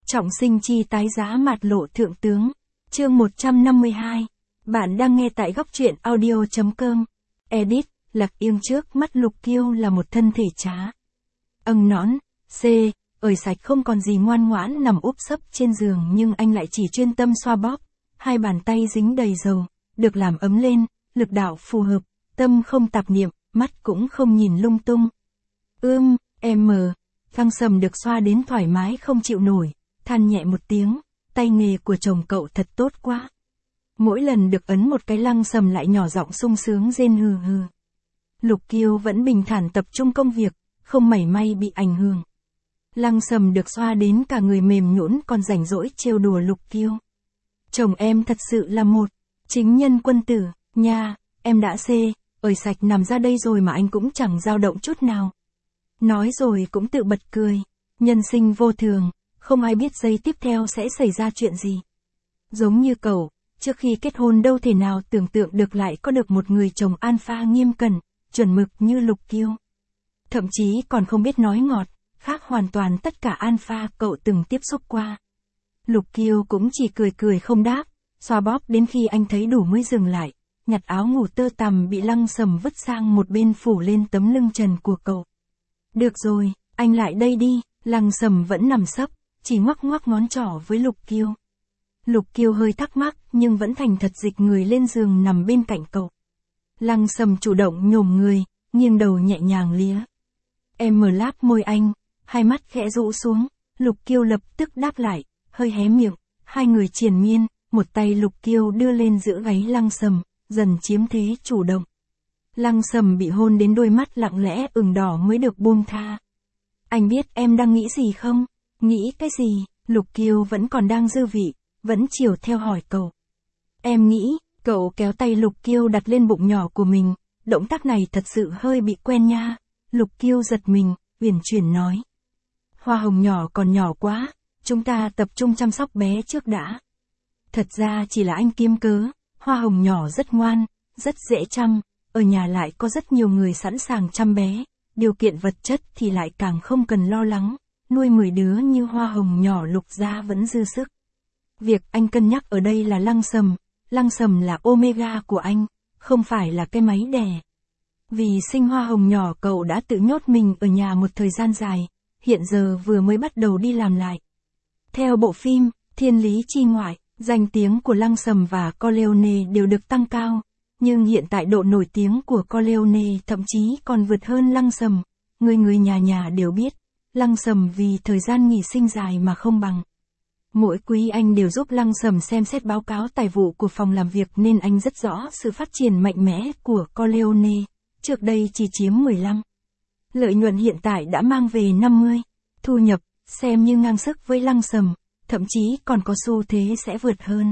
Trọng sinh chi tái giá mạt lộ thượng tướng. Chương 152. Bạn đang nghe tại góc truyện audio.com. Edit, Lạc Yên trước mắt Lục Kiêu là một thân thể trá. Nón, ởi sạch không còn gì ngoan ngoãn nằm úp sấp trên giường nhưng anh lại chỉ chuyên tâm xoa bóp. Hai bàn tay dính đầy dầu, được làm ấm lên, lực đạo phù hợp, tâm không tạp niệm, mắt cũng không nhìn lung tung. Lăng Sầm được xoa đến thoải mái không chịu nổi, than nhẹ một tiếng, tay nghề của chồng cậu thật tốt quá. Mỗi lần được ấn một cái Lăng Sầm lại nhỏ giọng sung sướng rên hừ hừ. Lục Kiêu vẫn bình thản tập trung công việc, không mảy may bị ảnh hưởng. Lăng Sầm được xoa đến cả người mềm nhũn còn rảnh rỗi trêu đùa Lục Kiêu. Chồng em thật sự là một chính nhân quân tử, nha, em đã ởi sạch nằm ra đây rồi mà anh cũng chẳng dao động chút nào. Nói rồi cũng tự bật cười, nhân sinh vô thường, không ai biết giây tiếp theo sẽ xảy ra chuyện gì. Giống như cậu, trước khi kết hôn đâu thể nào tưởng tượng được lại có được một người chồng alpha nghiêm cẩn, chuẩn mực như Lục Kiêu. Thậm chí còn không biết nói ngọt, khác hoàn toàn tất cả alpha cậu từng tiếp xúc qua. Lục Kiêu cũng chỉ cười cười không đáp, xoa bóp đến khi anh thấy đủ mới dừng lại, nhặt áo ngủ tơ tằm bị Lăng Sầm vứt sang một bên phủ lên tấm lưng trần của cậu. Được rồi, anh lại đây đi. Lăng Sầm vẫn nằm sấp, chỉ ngoắc ngoắc ngón trỏ với Lục Kiêu. Lục Kiêu hơi thắc mắc nhưng vẫn thành thật dịch người lên giường nằm bên cạnh cậu. Lăng Sầm chủ động nhổm người, nghiêng đầu nhẹ nhàng lía. Em mở láp môi anh, hai mắt khẽ rũ xuống, Lục Kiêu lập tức đáp lại, hơi hé miệng, hai người triền miên, một tay Lục Kiêu đưa lên giữa gáy Lăng Sầm, dần chiếm thế chủ động. Lăng Sầm bị hôn đến đôi mắt lặng lẽ ửng đỏ mới được buông tha. Anh biết em đang nghĩ gì không? Nghĩ cái gì? Lục Kiêu vẫn còn đang dư vị, vẫn chiều theo hỏi cậu. Em nghĩ, cậu kéo tay Lục Kiêu đặt lên bụng nhỏ của mình, động tác này thật sự hơi bị quen nha. Lục Kiêu giật mình, uyển chuyển nói. Hoa hồng nhỏ còn nhỏ quá, chúng ta tập trung chăm sóc bé trước đã. Thật ra chỉ là anh kiếm cớ, Hoa hồng nhỏ rất ngoan, rất dễ chăm, ở nhà lại có rất nhiều người sẵn sàng chăm bé, điều kiện vật chất thì lại càng không cần lo lắng, nuôi 10 đứa như Hoa hồng nhỏ Lục gia vẫn dư sức. Việc anh cân nhắc ở đây là Lăng Sầm là omega của anh, không phải là cái máy đẻ. Vì sinh Hoa hồng nhỏ cậu đã tự nhốt mình ở nhà một thời gian dài, hiện giờ vừa mới bắt đầu đi làm lại. Theo bộ phim, Thiên lý chi ngoại, danh tiếng của Lăng Sầm và Corleone đều được tăng cao, nhưng hiện tại độ nổi tiếng của Corleone thậm chí còn vượt hơn Lăng Sầm, người nhà nhà đều biết, Lăng Sầm vì thời gian nghỉ sinh dài mà không bằng. Mỗi quý anh đều giúp Lăng Sầm xem xét báo cáo tài vụ của phòng làm việc nên anh rất rõ sự phát triển mạnh mẽ của Corleone, trước đây chỉ chiếm 15. Lợi nhuận hiện tại đã mang về 50, thu nhập, xem như ngang sức với Lăng Sầm, thậm chí còn có xu thế sẽ vượt hơn.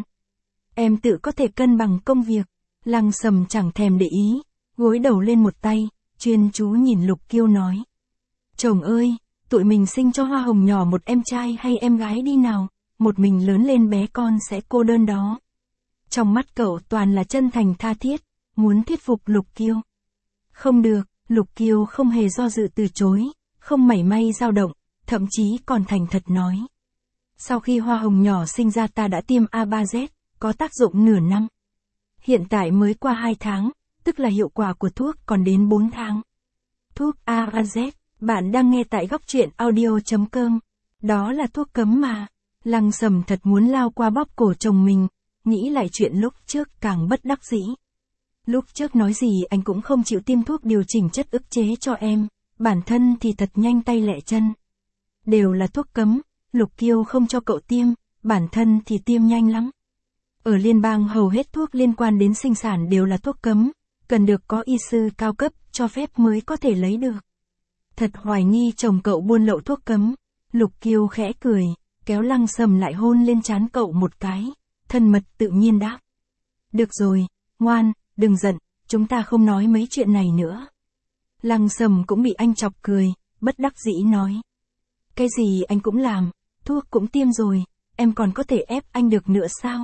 Em tự có thể cân bằng công việc. Lăng Sầm chẳng thèm để ý, gối đầu lên một tay, chuyên chú nhìn Lục Kiêu nói. Chồng ơi, tụi mình sinh cho Hoa hồng nhỏ một em trai hay em gái đi nào, một mình lớn lên bé con sẽ cô đơn đó. Trong mắt cậu toàn là chân thành tha thiết, muốn thuyết phục Lục Kiêu. Không được, Lục Kiêu không hề do dự từ chối, không mảy may dao động, thậm chí còn thành thật nói. Sau khi Hoa hồng nhỏ sinh ra ta đã tiêm A3Z, có tác dụng nửa năm. Hiện tại mới qua 2 tháng, tức là hiệu quả của thuốc còn đến 4 tháng. Thuốc A3Z, bạn đang nghe tại góc truyện audio.com. Đó là thuốc cấm mà. Lăng Sầm thật muốn lao qua bóp cổ chồng mình, nghĩ lại chuyện lúc trước càng bất đắc dĩ. Lúc trước nói gì anh cũng không chịu tiêm thuốc điều chỉnh chất ức chế cho em, bản thân thì thật nhanh tay lẹ chân. Đều là thuốc cấm, Lục Kiêu không cho cậu tiêm, bản thân thì tiêm nhanh lắm. Ở liên bang hầu hết thuốc liên quan đến sinh sản đều là thuốc cấm, cần được có y sư cao cấp cho phép mới có thể lấy được. Thật hoài nghi chồng cậu buôn lậu thuốc cấm. Lục Kiêu khẽ cười, kéo Lăng Sầm lại hôn lên trán cậu một cái, thân mật tự nhiên đáp. Được rồi, ngoan, đừng giận, chúng ta không nói mấy chuyện này nữa. Lăng Sầm cũng bị anh chọc cười, bất đắc dĩ nói. Cái gì anh cũng làm, thuốc cũng tiêm rồi, em còn có thể ép anh được nữa sao?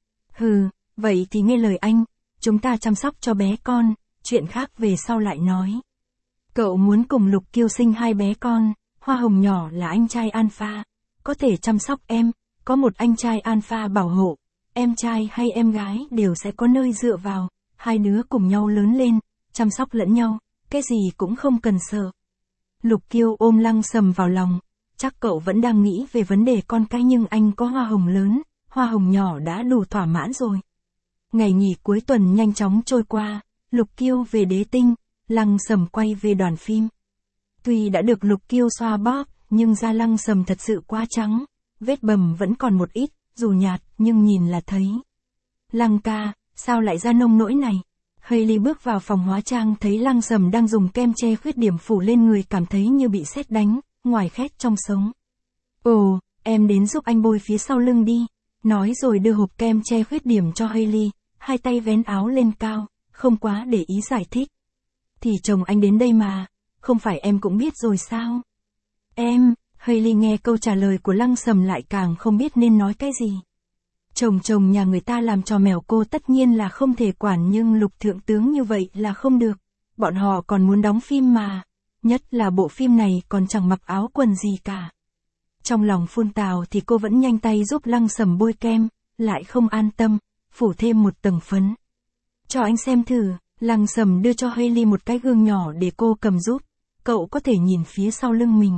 Hừ, vậy thì nghe lời anh, chúng ta chăm sóc cho bé con, chuyện khác về sau lại nói. Cậu muốn cùng Lục Kiêu sinh 2 bé con, Hoa hồng nhỏ là anh trai alpha, có thể chăm sóc em, có một anh trai alpha bảo hộ, em trai hay em gái đều sẽ có nơi dựa vào, hai đứa cùng nhau lớn lên, chăm sóc lẫn nhau, cái gì cũng không cần sợ. Lục Kiêu ôm Lăng Sầm vào lòng, chắc cậu vẫn đang nghĩ về vấn đề con cái nhưng anh có hoa hồng lớn, hoa hồng nhỏ đã đủ thỏa mãn rồi. Ngày nghỉ cuối tuần nhanh chóng trôi qua, Lục Kiêu về Đế Tinh, Lăng Sầm quay về đoàn phim. Tuy đã được Lục Kiêu xoa bóp, nhưng da Lăng Sầm thật sự quá trắng, vết bầm vẫn còn một ít, dù nhạt nhưng nhìn là thấy. Lăng ca, sao lại ra nông nỗi này? Hailey bước vào phòng hóa trang thấy Lăng Sầm đang dùng kem che khuyết điểm phủ lên người, cảm thấy như bị sét đánh, ngoài khét trong sống. Ồ, em đến giúp anh bôi phía sau lưng đi, nói rồi đưa hộp kem che khuyết điểm cho Hailey, hai tay vén áo lên cao, không quá để ý giải thích. Thì chồng anh đến đây mà, không phải em cũng biết rồi sao? Hailey nghe câu trả lời của Lăng Sầm lại càng không biết nên nói cái gì. Chồng nhà người ta làm trò mèo cô tất nhiên là không thể quản, nhưng Lục thượng tướng như vậy là không được. Bọn họ còn muốn đóng phim mà, nhất là bộ phim này còn chẳng mặc áo quần gì cả. Trong lòng phun tào thì cô vẫn nhanh tay giúp Lăng Sầm bôi kem, lại không an tâm, phủ thêm một tầng phấn. Cho anh xem thử, Lăng Sầm đưa cho Hailey một cái gương nhỏ để cô cầm giúp, cậu có thể nhìn phía sau lưng mình.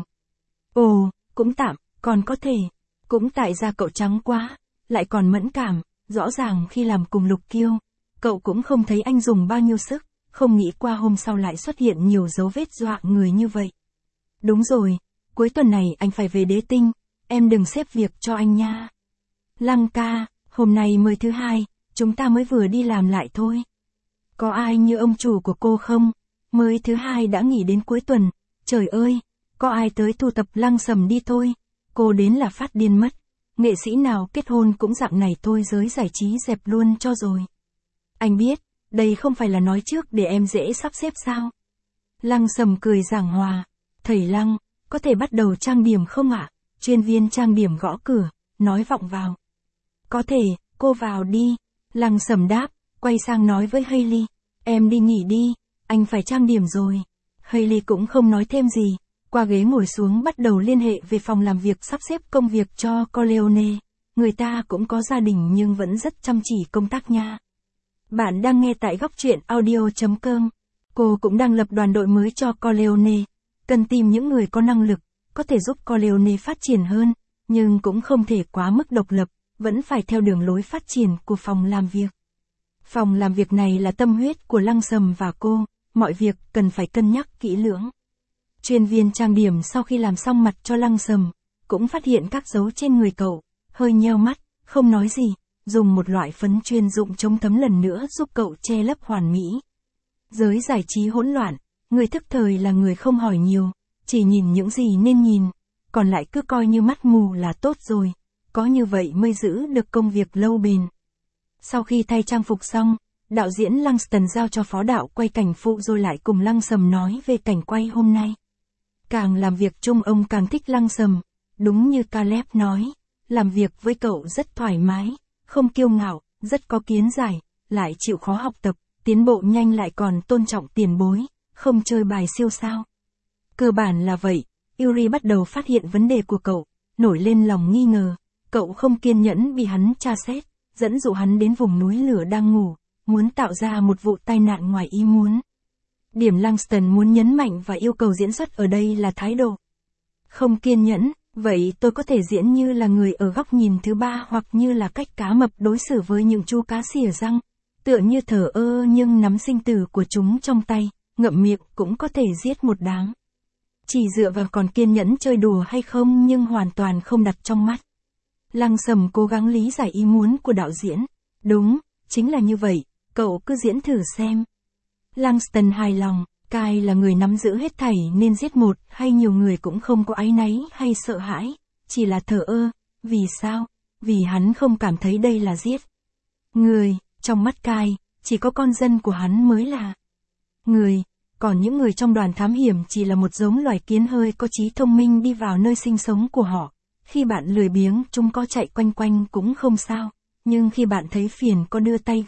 Ồ, cũng tạm, còn có thể, cũng tại da cậu trắng quá, lại còn mẫn cảm, rõ ràng khi làm cùng Lục Kiêu, cậu cũng không thấy anh dùng bao nhiêu sức, không nghĩ qua hôm sau lại xuất hiện nhiều dấu vết dọa người như vậy. Đúng rồi, cuối tuần này anh phải về Đế Tinh, em đừng xếp việc cho anh nha. Lăng ca, hôm nay mới thứ hai, chúng ta mới vừa đi làm lại thôi. Có ai như ông chủ của cô không? Mới thứ hai đã nghỉ đến cuối tuần, trời ơi, có ai tới thu tập Lăng Sầm đi thôi, cô đến là phát điên mất. Nghệ sĩ nào kết hôn cũng dạng này thôi, giới giải trí dẹp luôn cho rồi. Anh biết, đây không phải là nói trước để em dễ sắp xếp sao? Lăng Sầm cười giảng hòa. Thầy Lăng, có thể bắt đầu trang điểm không ạ? Chuyên viên trang điểm gõ cửa, nói vọng vào. Có thể, cô vào đi. Lăng Sầm đáp, quay sang nói với Hailey. Em đi nghỉ đi, anh phải trang điểm rồi. Hailey cũng không nói thêm gì. Qua ghế ngồi xuống bắt đầu liên hệ về phòng làm việc sắp xếp công việc cho Corleone. Người ta cũng có gia đình nhưng vẫn rất chăm chỉ công tác nha. Bạn đang nghe tại góc truyện audio.com. Cô cũng đang lập đoàn đội mới cho Corleone. Cần tìm những người có năng lực, có thể giúp Corleone phát triển hơn, nhưng cũng không thể quá mức độc lập, vẫn phải theo đường lối phát triển của phòng làm việc. Phòng làm việc này là tâm huyết của Lăng Sầm và cô, mọi việc cần phải cân nhắc kỹ lưỡng. Chuyên viên trang điểm sau khi làm xong mặt cho Lăng Sầm, cũng phát hiện các dấu trên người cậu, hơi nheo mắt, không nói gì, dùng một loại phấn chuyên dụng chống thấm lần nữa giúp cậu che lấp hoàn mỹ. Giới giải trí hỗn loạn, người thức thời là người không hỏi nhiều, chỉ nhìn những gì nên nhìn, còn lại cứ coi như mắt mù là tốt rồi, có như vậy mới giữ được công việc lâu bền. Sau khi thay trang phục xong, đạo diễn Langston giao cho phó đạo quay cảnh phụ rồi lại cùng Lăng Sầm nói về cảnh quay hôm nay. Càng làm việc chung ông càng thích Lăng Sầm, đúng như Caleb nói, làm việc với cậu rất thoải mái, không kiêu ngạo, rất có kiến giải, lại chịu khó học tập, tiến bộ nhanh lại còn tôn trọng tiền bối, không chơi bài siêu sao. Cơ bản là vậy, Yuri bắt đầu phát hiện vấn đề của cậu, nổi lên lòng nghi ngờ, cậu không kiên nhẫn bị hắn tra xét, dẫn dụ hắn đến vùng núi lửa đang ngủ, muốn tạo ra một vụ tai nạn ngoài ý muốn. Điểm Langston muốn nhấn mạnh và yêu cầu diễn xuất ở đây là thái độ. Không kiên nhẫn, vậy tôi có thể diễn như là người ở góc nhìn thứ ba hoặc như là cách cá mập đối xử với những chú cá xỉa răng, tựa như thờ ơ nhưng nắm sinh tử của chúng trong tay, ngậm miệng cũng có thể giết một đám. Chỉ dựa vào còn kiên nhẫn chơi đùa hay không nhưng hoàn toàn không đặt trong mắt. Lăng Sầm cố gắng lý giải ý muốn của đạo diễn. Đúng, chính là như vậy, cậu cứ diễn thử xem. Langston hài lòng, Kai là người nắm giữ hết thảy nên giết một hay nhiều người cũng không có áy náy hay sợ hãi, chỉ là thờ ơ. Vì sao? Vì hắn không cảm thấy đây là giết người, trong mắt Kai, chỉ có con dân của hắn mới là người, còn những người trong đoàn thám hiểm chỉ là một giống loài kiến hơi có trí thông minh đi vào nơi sinh sống của họ. Khi bạn lười biếng chúng có chạy quanh quanh cũng không sao, nhưng khi bạn thấy phiền có đưa tay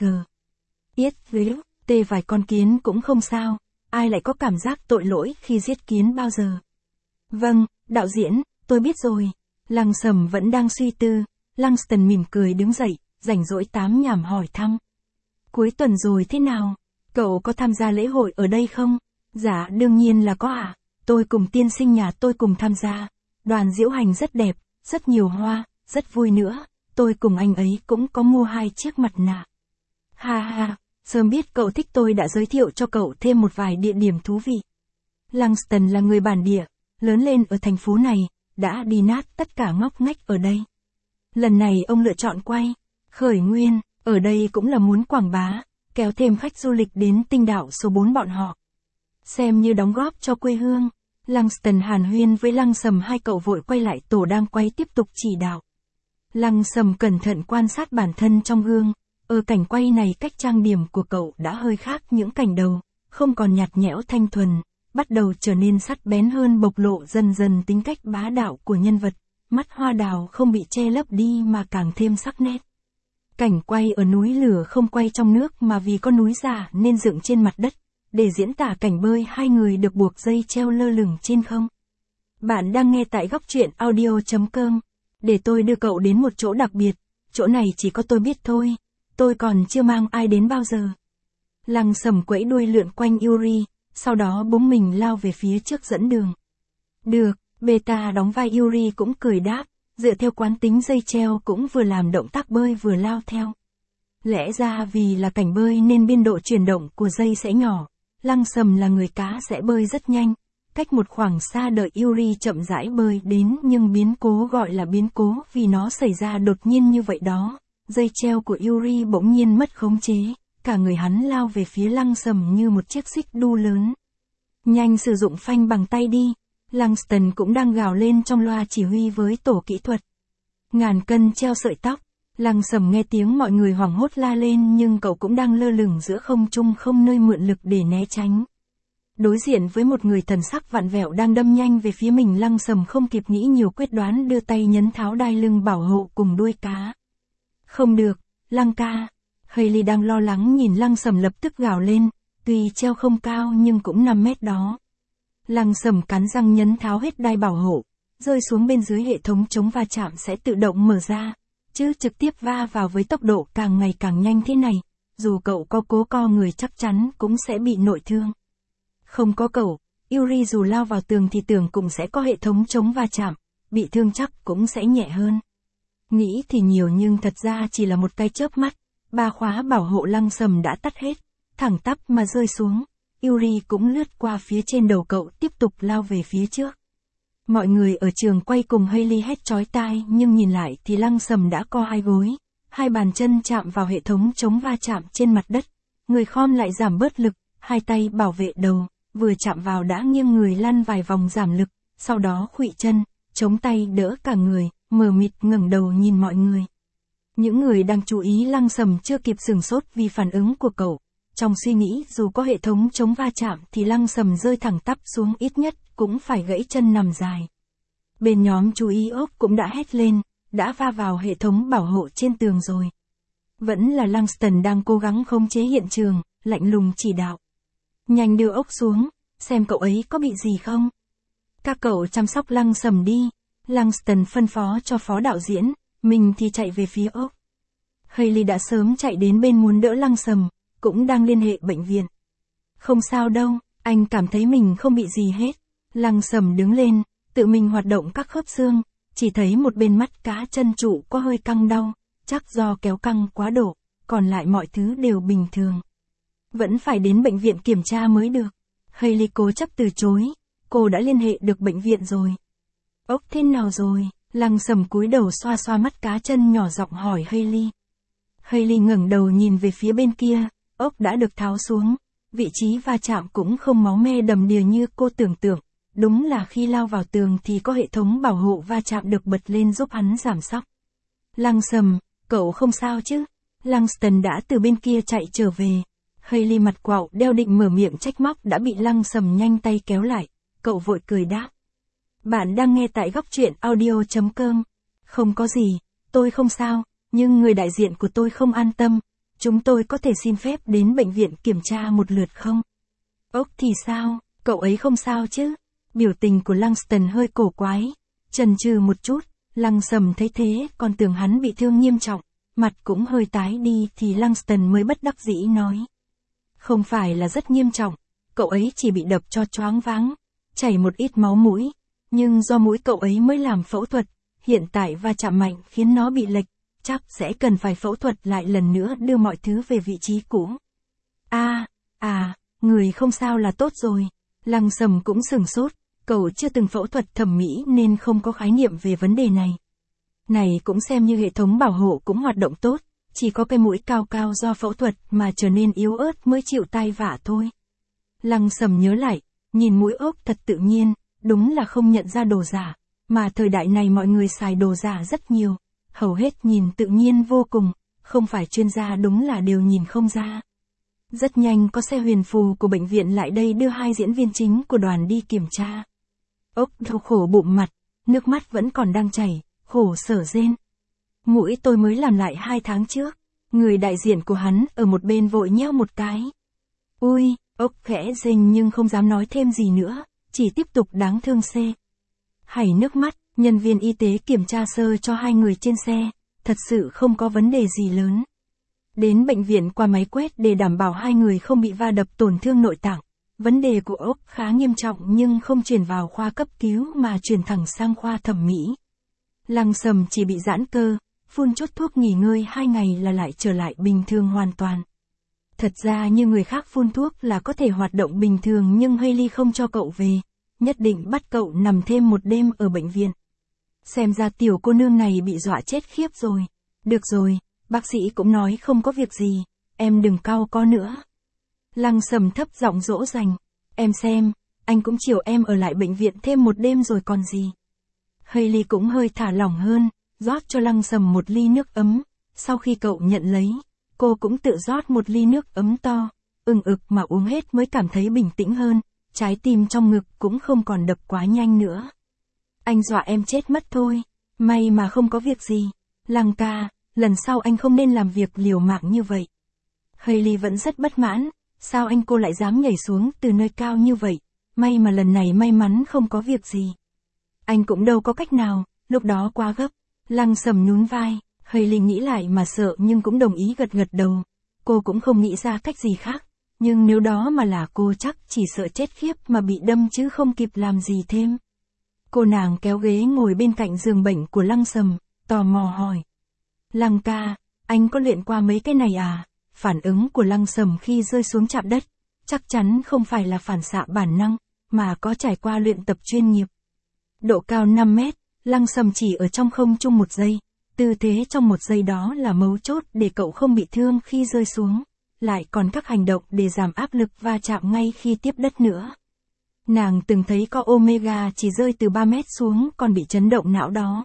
yết tê vài con kiến cũng không sao, ai lại có cảm giác tội lỗi khi giết kiến bao giờ. Vâng, đạo diễn, tôi biết rồi. Lăng Sầm vẫn đang suy tư, Langston mỉm cười đứng dậy, rảnh rỗi tám nhảm hỏi thăm. Cuối tuần rồi thế nào? Cậu có tham gia lễ hội ở đây không? Dạ đương nhiên là có ạ. Tôi cùng tiên sinh nhà tôi cùng tham gia. Đoàn diễu hành rất đẹp, rất nhiều hoa, rất vui nữa. Tôi cùng anh ấy cũng có mua 2 chiếc mặt nạ. Ha ha, sớm biết cậu thích tôi đã giới thiệu cho cậu thêm một vài địa điểm thú vị. Langston là người bản địa, lớn lên ở thành phố này, đã đi nát tất cả ngóc ngách ở đây. Lần này ông lựa chọn quay khởi nguyên, ở đây cũng là muốn quảng bá, kéo thêm khách du lịch đến tinh đảo số 4 bọn họ. Xem như đóng góp cho quê hương. Langston hàn huyên với Lăng Sầm, hai cậu vội quay lại tổ đang quay tiếp tục chỉ đạo. Lăng Sầm cẩn thận quan sát bản thân trong gương, ở cảnh quay này cách trang điểm của cậu đã hơi khác những cảnh đầu, không còn nhạt nhẽo thanh thuần, bắt đầu trở nên sắc bén hơn, bộc lộ dần dần tính cách bá đạo của nhân vật, mắt hoa đào không bị che lấp đi mà càng thêm sắc nét. Cảnh quay ở núi lửa không quay trong nước mà vì có núi giả nên dựng trên mặt đất, để diễn tả cảnh bơi hai người được buộc dây treo lơ lửng trên không. Bạn đang nghe tại góc truyện audio.com. Để tôi đưa cậu đến một chỗ đặc biệt, chỗ này chỉ có tôi biết thôi, tôi còn chưa mang ai đến bao giờ. Lăng Sầm quẫy đuôi lượn quanh Yuri, sau đó búng mình lao về phía trước dẫn đường. Được, Beta đóng vai Yuri cũng cười đáp, dựa theo quán tính dây treo cũng vừa làm động tác bơi vừa lao theo. Lẽ ra vì là cảnh bơi nên biên độ chuyển động của dây sẽ nhỏ, Lăng Sầm là người cá sẽ bơi rất nhanh, cách một khoảng xa đợi Yuri chậm rãi bơi đến, nhưng biến cố gọi là biến cố vì nó xảy ra đột nhiên như vậy đó. Dây treo của Yuri bỗng nhiên mất khống chế, cả người hắn lao về phía Lăng Sầm như một chiếc xích đu lớn. Nhanh sử dụng phanh bằng tay đi. Langston cũng đang gào lên trong loa chỉ huy với tổ kỹ thuật. Ngàn cân treo sợi tóc. Lăng Sầm nghe tiếng mọi người hoảng hốt la lên, nhưng cậu cũng đang lơ lửng giữa không trung không nơi mượn lực để né tránh. Đối diện với một người thần sắc vặn vẹo đang đâm nhanh về phía mình, Lăng Sầm không kịp nghĩ nhiều, quyết đoán đưa tay nhấn tháo đai lưng bảo hộ cùng đuôi cá. Không được, Lăng ca. Hailey đang lo lắng nhìn Lăng Sầm lập tức gào lên, tuy treo không cao nhưng cũng 5 mét đó. Lăng Sầm cắn răng nhấn tháo hết đai bảo hộ, rơi xuống bên dưới, hệ thống chống va chạm sẽ tự động mở ra, chứ trực tiếp va vào với tốc độ càng ngày càng nhanh thế này, dù cậu có cố co người chắc chắn cũng sẽ bị nội thương. Không có cậu, Yuri dù lao vào tường thì tường cũng sẽ có hệ thống chống va chạm, bị thương chắc cũng sẽ nhẹ hơn. Nghĩ thì nhiều nhưng thật ra chỉ là một cái chớp mắt, 3 khóa bảo hộ Lăng Sầm đã tắt hết, thẳng tắp mà rơi xuống. Yuri cũng lướt qua phía trên đầu cậu, tiếp tục lao về phía trước. Mọi người ở trường quay cùng Hailey hét chói tai, nhưng nhìn lại thì Lăng Sầm đã co hai gối, hai bàn chân chạm vào hệ thống chống va chạm trên mặt đất, người khom lại giảm bớt lực, hai tay bảo vệ đầu, vừa chạm vào đã nghiêng người lăn vài vòng giảm lực, sau đó khuỵu chân, chống tay đỡ cả người, mờ mịt ngẩng đầu nhìn mọi người. Những người đang chú ý Lăng Sầm chưa kịp sửng sốt vì phản ứng của cậu. Trong suy nghĩ dù có hệ thống chống va chạm thì Lăng Sầm rơi thẳng tắp xuống, ít nhất cũng phải gãy chân nằm dài. Bên nhóm chú ý ốp cũng đã hét lên, đã va vào hệ thống bảo hộ trên tường rồi. Vẫn là Langston đang cố gắng khống chế hiện trường, lạnh lùng chỉ đạo. Nhanh đưa ốc xuống, xem cậu ấy có bị gì không. Các cậu chăm sóc Lăng Sầm đi. Langston phân phó cho phó đạo diễn, mình thì chạy về phía ốc. Hailey đã sớm chạy đến bên muốn đỡ Lăng Sầm, cũng đang liên hệ bệnh viện. Không sao đâu, anh cảm thấy mình không bị gì hết. Lăng Sầm đứng lên, tự mình hoạt động các khớp xương, chỉ thấy một bên mắt cá chân trụ có hơi căng đau, chắc do kéo căng quá độ, còn lại mọi thứ đều bình thường. Vẫn phải đến bệnh viện kiểm tra mới được. Hailey cố chấp từ chối, cô đã liên hệ được bệnh viện rồi. Ốc thế nào rồi? Lăng Sầm cúi đầu xoa xoa mắt cá chân, nhỏ giọng hỏi Hailey. Hailey ngẩng đầu nhìn về phía bên kia, ốc đã được tháo xuống, vị trí va chạm cũng không máu me đầm đìa như cô tưởng tượng, đúng là khi lao vào tường thì có hệ thống bảo hộ va chạm được bật lên giúp hắn giảm sốc. Lăng Sầm, cậu không sao chứ? Langston đã từ bên kia chạy trở về. Hailey mặt quạo đeo định mở miệng trách móc đã bị Lăng Sầm nhanh tay kéo lại, cậu vội cười đáp. Bạn đang nghe tại góc truyện audio.com. Không có gì, tôi không sao, nhưng người đại diện của tôi không an tâm. Chúng tôi có thể xin phép đến bệnh viện kiểm tra một lượt không? Ốc thì sao, cậu ấy không sao chứ? Biểu tình của Langston hơi cổ quái. Chần chừ một chút, Lăng Sầm thấy thế, còn tưởng hắn bị thương nghiêm trọng, mặt cũng hơi tái đi thì Langston mới bất đắc dĩ nói. Không phải là rất nghiêm trọng, cậu ấy chỉ bị đập cho choáng váng, chảy một ít máu mũi, nhưng do mũi cậu ấy mới làm phẫu thuật, hiện tại va chạm mạnh khiến nó bị lệch, chắc sẽ cần phải phẫu thuật lại lần nữa đưa mọi thứ về vị trí cũ. Người không sao là tốt rồi. Lăng Sầm cũng sửng sốt, cậu chưa từng phẫu thuật thẩm mỹ nên không có khái niệm về vấn đề này. Này cũng xem như hệ thống bảo hộ cũng hoạt động tốt, chỉ có cái mũi cao cao do phẫu thuật mà trở nên yếu ớt mới chịu tai vạ thôi. Lăng Sầm nhớ lại, nhìn mũi ốc thật tự nhiên, đúng là không nhận ra đồ giả, mà thời đại này mọi người xài đồ giả rất nhiều, hầu hết nhìn tự nhiên vô cùng, không phải chuyên gia đúng là đều nhìn không ra. Rất nhanh có xe huyền phù của bệnh viện lại đây đưa 2 diễn viên chính của đoàn đi kiểm tra. Ốc đau khổ bụng mặt, nước mắt vẫn còn đang chảy, khổ sở rên. Mũi tôi mới làm lại 2 tháng trước. Người đại diện của hắn ở một bên vội nheo một cái. Ui, ốc khẽ rên nhưng không dám nói thêm gì nữa, chỉ tiếp tục đáng thương xe. Hảy nước mắt, nhân viên y tế kiểm tra sơ cho 2 người trên xe, thật sự không có vấn đề gì lớn. Đến bệnh viện qua máy quét để đảm bảo 2 người không bị va đập tổn thương nội tạng. Vấn đề của ốc khá nghiêm trọng nhưng không chuyển vào khoa cấp cứu mà chuyển thẳng sang khoa thẩm mỹ. Lăng Sầm chỉ bị giãn cơ, phun chút thuốc nghỉ ngơi 2 ngày là lại trở lại bình thường hoàn toàn. Thật ra như người khác phun thuốc là có thể hoạt động bình thường nhưng Hailey không cho cậu về, nhất định bắt cậu nằm thêm một đêm ở bệnh viện. Xem ra tiểu cô nương này bị dọa chết khiếp rồi. Được rồi, bác sĩ cũng nói không có việc gì, em đừng cau có nữa. Lăng Sầm thấp giọng dỗ dành, em xem, anh cũng chiều em ở lại bệnh viện thêm một đêm rồi còn gì. Hailey cũng hơi thả lỏng hơn, rót cho Lăng Sầm một ly nước ấm, sau khi cậu nhận lấy, cô cũng tự rót một ly nước ấm to, ực mà uống hết mới cảm thấy bình tĩnh hơn, trái tim trong ngực cũng không còn đập quá nhanh nữa. Anh dọa em chết mất thôi, may mà không có việc gì. Lăng ca, lần sau anh không nên làm việc liều mạng như vậy. Hailey vẫn rất bất mãn, sao anh cô lại dám nhảy xuống từ nơi cao như vậy, may mà lần này may mắn không có việc gì. Anh cũng đâu có cách nào, lúc đó quá gấp. Lăng Sầm nhún vai, Hailey nghĩ lại mà sợ nhưng cũng đồng ý gật gật đầu. Cô cũng không nghĩ ra cách gì khác, nhưng nếu đó mà là cô chắc chỉ sợ chết khiếp mà bị đâm chứ không kịp làm gì thêm. Cô nàng kéo ghế ngồi bên cạnh giường bệnh của Lăng Sầm, tò mò hỏi. Lăng ca, anh có luyện qua mấy cái này à? Phản ứng của Lăng Sầm khi rơi xuống chạm đất, chắc chắn không phải là phản xạ bản năng, mà có trải qua luyện tập chuyên nghiệp. Độ cao 5 mét, Lăng Sầm chỉ ở trong không trung 1 giây, tư thế trong 1 giây đó là mấu chốt để cậu không bị thương khi rơi xuống, lại còn các hành động để giảm áp lực va chạm ngay khi tiếp đất nữa. Nàng từng thấy có Omega chỉ rơi từ 3 mét xuống còn bị chấn động não đó.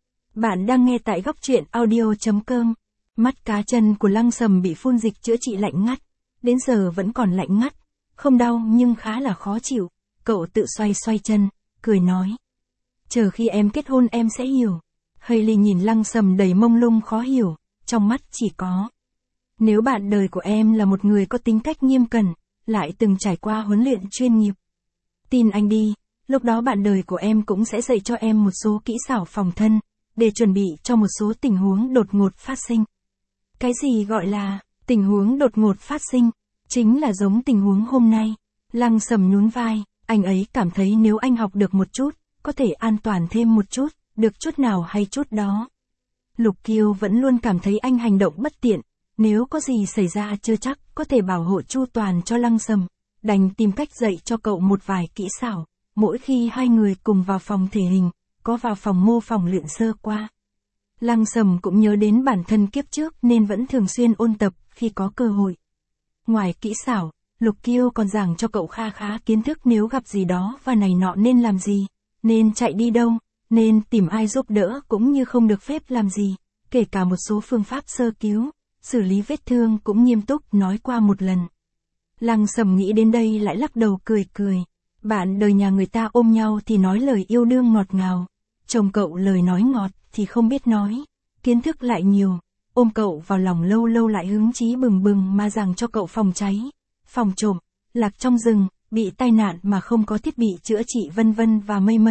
Bạn đang nghe tại góc truyện audio.com. Mắt cá chân của Lăng Sầm bị phun dịch chữa trị lạnh ngắt, đến giờ vẫn còn lạnh ngắt, không đau nhưng khá là khó chịu. Cậu tự xoay xoay chân, cười nói. Chờ khi em kết hôn em sẽ hiểu. Hailey nhìn Lăng Sầm đầy mông lung khó hiểu, trong mắt chỉ có. Nếu bạn đời của em là một người có tính cách nghiêm cẩn, lại từng trải qua huấn luyện chuyên nghiệp. Tin anh đi, lúc đó bạn đời của em cũng sẽ dạy cho em một số kỹ xảo phòng thân, để chuẩn bị cho một số tình huống đột ngột phát sinh. Cái gì gọi là tình huống đột ngột phát sinh? Chính là giống tình huống hôm nay. Lăng Sầm nhún vai, anh ấy cảm thấy nếu anh học được một chút, có thể an toàn thêm một chút, được chút nào hay chút đó. Lục Kiêu vẫn luôn cảm thấy anh hành động bất tiện, nếu có gì xảy ra chưa chắc có thể bảo hộ chu toàn cho Lăng Sầm, đành tìm cách dạy cho cậu một vài kỹ xảo, mỗi khi 2 người cùng vào phòng thể hình, có vào phòng mô phỏng luyện sơ qua. Lăng Sầm cũng nhớ đến bản thân kiếp trước nên vẫn thường xuyên ôn tập khi có cơ hội. Ngoài kỹ xảo, Lục Kiêu còn giảng cho cậu khá kiến thức nếu gặp gì đó và này nọ nên làm gì, nên chạy đi đâu, nên tìm ai giúp đỡ cũng như không được phép làm gì, kể cả một số phương pháp sơ cứu, xử lý vết thương cũng nghiêm túc nói qua một lần. Lăng Sầm nghĩ đến đây lại lắc đầu cười. Bạn đời nhà người ta ôm nhau thì nói lời yêu đương ngọt ngào, chồng cậu lời nói ngọt thì không biết nói, kiến thức lại nhiều, ôm cậu vào lòng lâu lâu lại hứng chí bừng bừng mà giảng cho cậu phòng cháy, phòng trộm, lạc trong rừng, bị tai nạn mà không có thiết bị chữa trị vân vân và mây.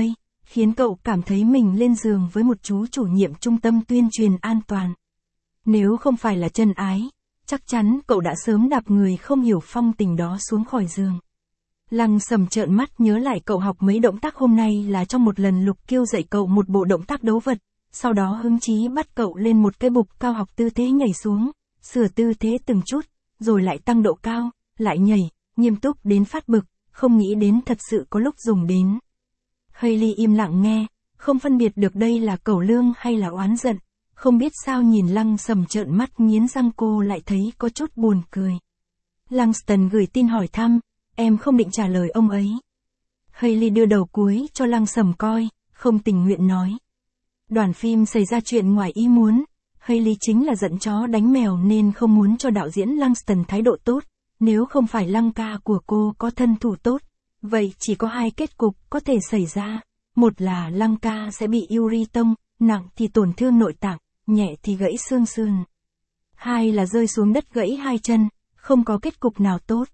khiến cậu cảm thấy mình lên giường với một chú chủ nhiệm trung tâm tuyên truyền an toàn. Nếu không phải là chân ái, chắc chắn cậu đã sớm đạp người không hiểu phong tình đó xuống khỏi giường. Lăng Sầm trợn mắt nhớ lại cậu học mấy động tác hôm nay là trong một lần Lục Kiêu dạy cậu một bộ động tác đấu vật, sau đó hứng chí bắt cậu lên một cái bục cao học tư thế nhảy xuống, sửa tư thế từng chút, rồi lại tăng độ cao, lại nhảy, nghiêm túc đến phát bực, không nghĩ đến thật sự có lúc dùng đến. Hailey im lặng nghe, không phân biệt được đây là cẩu lương hay là oán giận, không biết sao nhìn Lăng Sầm trợn mắt nghiến răng cô lại thấy có chút buồn cười. Langston gửi tin hỏi thăm, em không định trả lời ông ấy. Hailey đưa đầu cuối cho Lăng Sầm coi, không tình nguyện nói. Đoàn phim xảy ra chuyện ngoài ý muốn, Hailey chính là giận chó đánh mèo nên không muốn cho đạo diễn Langston thái độ tốt, nếu không phải Lăng ca của cô có thân thủ tốt, vậy chỉ có hai kết cục có thể xảy ra, một là Lăng ca sẽ bị Yuri tông, nặng thì tổn thương nội tạng, nhẹ thì gãy xương sườn. Hai là rơi xuống đất gãy hai chân, không có kết cục nào tốt.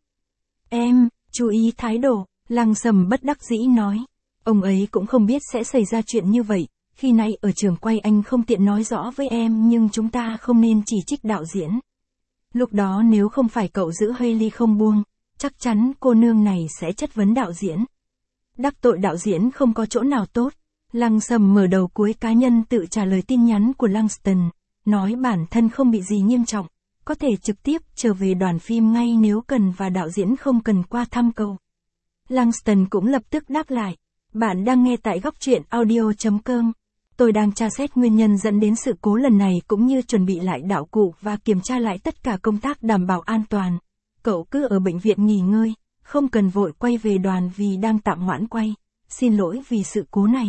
Em, chú ý thái độ, Lăng Sầm bất đắc dĩ nói. Ông ấy cũng không biết sẽ xảy ra chuyện như vậy, khi nãy ở trường quay anh không tiện nói rõ với em nhưng chúng ta không nên chỉ trích đạo diễn. Lúc đó nếu không phải cậu giữ Hailey không buông, chắc chắn cô nương này sẽ chất vấn đạo diễn. Đắc tội đạo diễn không có chỗ nào tốt. Lăng Sầm mở đầu cuối cá nhân tự trả lời tin nhắn của Langston, nói bản thân không bị gì nghiêm trọng, có thể trực tiếp trở về đoàn phim ngay nếu cần và đạo diễn không cần qua thăm cậu. Langston cũng lập tức đáp lại, bạn đang nghe tại góc truyện audio.com. Tôi đang tra xét nguyên nhân dẫn đến sự cố lần này cũng như chuẩn bị lại đạo cụ và kiểm tra lại tất cả công tác đảm bảo an toàn. Cậu cứ ở bệnh viện nghỉ ngơi, không cần vội quay về đoàn vì đang tạm hoãn quay. Xin lỗi vì sự cố này.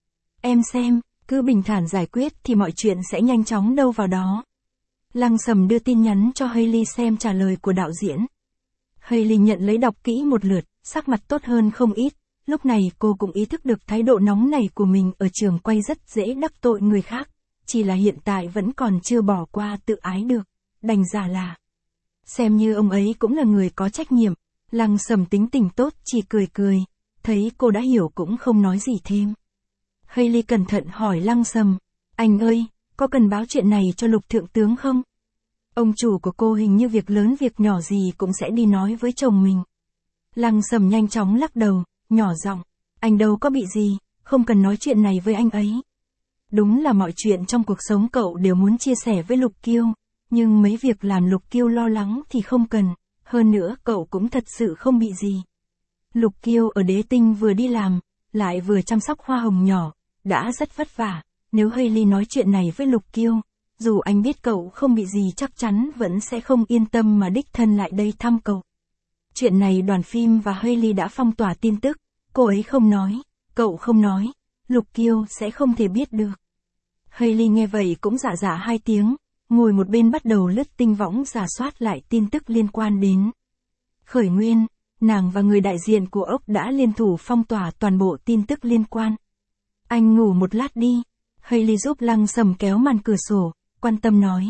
Em xem, cứ bình thản giải quyết thì mọi chuyện sẽ nhanh chóng đâu vào đó. Lăng Sầm đưa tin nhắn cho Hailey xem trả lời của đạo diễn. Hailey nhận lấy đọc kỹ một lượt, sắc mặt tốt hơn không ít. Lúc này cô cũng ý thức được thái độ nóng này của mình ở trường quay rất dễ đắc tội người khác. Chỉ là hiện tại vẫn còn chưa bỏ qua tự ái được, đành giả là. Xem như ông ấy cũng là người có trách nhiệm. Lăng Sầm tính tình tốt chỉ cười cười, thấy cô đã hiểu cũng không nói gì thêm. Hailey cẩn thận hỏi Lăng Sầm, anh ơi, có cần báo chuyện này cho Lục thượng tướng không? Ông chủ của cô hình như việc lớn việc nhỏ gì cũng sẽ đi nói với chồng mình. Lăng Sầm nhanh chóng lắc đầu, nhỏ giọng, anh đâu có bị gì, không cần nói chuyện này với anh ấy. Đúng là mọi chuyện trong cuộc sống cậu đều muốn chia sẻ với Lục Kiêu, nhưng mấy việc làm Lục Kiêu lo lắng thì không cần, hơn nữa cậu cũng thật sự không bị gì. Lục Kiêu ở Đế Tinh vừa đi làm, lại vừa chăm sóc hoa hồng nhỏ, đã rất vất vả, nếu Hailey nói chuyện này với Lục Kiêu, dù anh biết cậu không bị gì chắc chắn vẫn sẽ không yên tâm mà đích thân lại đây thăm cậu. Chuyện này đoàn phim và Hailey đã phong tỏa tin tức, cô ấy không nói, cậu không nói, Lục Kiêu sẽ không thể biết được. Hailey nghe vậy cũng dạ dạ hai tiếng, ngồi một bên bắt đầu lướt tinh võng rà soát lại tin tức liên quan đến khởi nguyên, nàng và người đại diện của ốc đã liên thủ phong tỏa toàn bộ tin tức liên quan. Anh ngủ một lát đi, Hailey giúp Lăng Sầm kéo màn cửa sổ, quan tâm nói.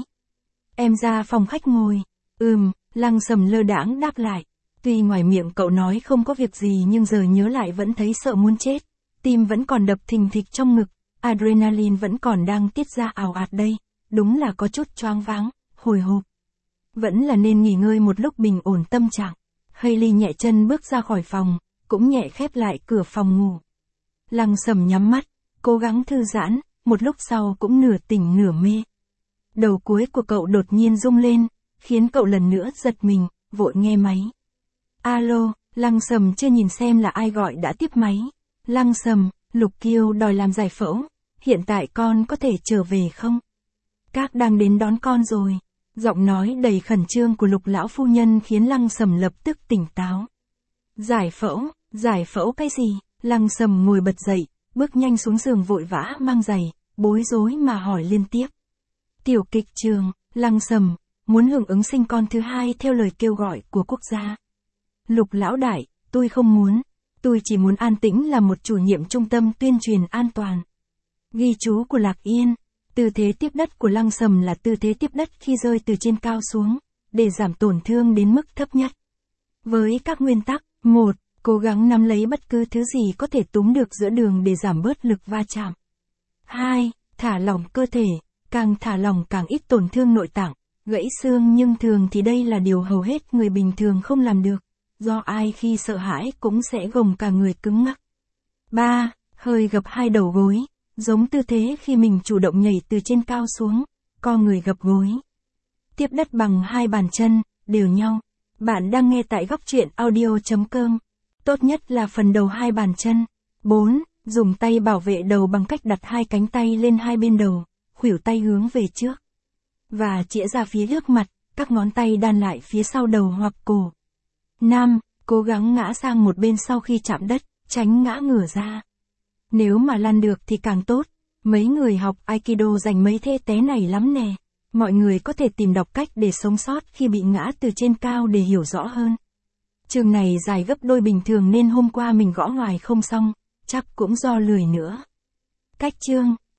Em ra phòng khách ngồi, Lăng Sầm lơ đãng đáp lại. Tuy ngoài miệng cậu nói không có việc gì nhưng giờ nhớ lại vẫn thấy sợ muốn chết, tim vẫn còn đập thình thịch trong ngực, adrenaline vẫn còn đang tiết ra ào ạt đây, đúng là có chút choáng váng, hồi hộp. Vẫn là nên nghỉ ngơi một lúc bình ổn tâm trạng. Hailey nhẹ chân bước ra khỏi phòng, cũng nhẹ khép lại cửa phòng ngủ. Lăng Sầm nhắm mắt, cố gắng thư giãn, một lúc sau cũng nửa tỉnh nửa mê. Đầu cuối của cậu đột nhiên rung lên, khiến cậu lần nữa giật mình, vội nghe máy. Alo, Lăng Sầm chưa nhìn xem là ai gọi đã tiếp máy. Lăng Sầm, Lục Kiêu đòi làm giải phẫu, hiện tại con có thể trở về không? Các đang đến đón con rồi. Giọng nói đầy khẩn trương của Lục lão phu nhân khiến Lăng Sầm lập tức tỉnh táo. Giải phẫu cái gì? Lăng Sầm ngồi bật dậy, bước nhanh xuống giường vội vã mang giày, bối rối mà hỏi liên tiếp. Tiểu kịch trường, Lăng Sầm, muốn hưởng ứng sinh con thứ hai theo lời kêu gọi của quốc gia. Lục lão đại, tôi không muốn, tôi chỉ muốn an tĩnh làm một chủ nhiệm trung tâm tuyên truyền an toàn. Ghi chú của Lạc Yên, tư thế tiếp đất của Lăng Sầm là tư thế tiếp đất khi rơi từ trên cao xuống, để giảm tổn thương đến mức thấp nhất. Với các nguyên tắc, 1. Cố gắng nắm lấy bất cứ thứ gì có thể túm được giữa đường để giảm bớt lực va chạm. 2. Thả lỏng cơ thể, càng thả lỏng càng ít tổn thương nội tạng, gãy xương, nhưng thường thì đây là điều hầu hết người bình thường không làm được, do ai khi sợ hãi cũng sẽ gồng cả người cứng ngắc. 3. Hơi gập hai đầu gối, giống tư thế khi mình chủ động nhảy từ trên cao xuống, co người gập gối. Tiếp đất bằng hai bàn chân, đều nhau. Bạn đang nghe tại Góc Truyện Audio.com. Tốt nhất là phần đầu hai bàn chân. 4. Dùng tay bảo vệ đầu bằng cách đặt hai cánh tay lên hai bên đầu, khuỷu tay hướng về trước. Và chĩa ra phía trước mặt, các ngón tay đan lại phía sau đầu hoặc cổ. 5. Cố gắng ngã sang một bên sau khi chạm đất, tránh ngã ngửa ra. Nếu mà lăn được thì càng tốt. Mấy người học Aikido dành mấy thế té này lắm nè. Mọi người có thể tìm đọc cách để sống sót khi bị ngã từ trên cao để hiểu rõ hơn. Chương này dài gấp đôi bình thường nên hôm qua mình gõ hoài không xong, chắc cũng do lười nữa. Cách chương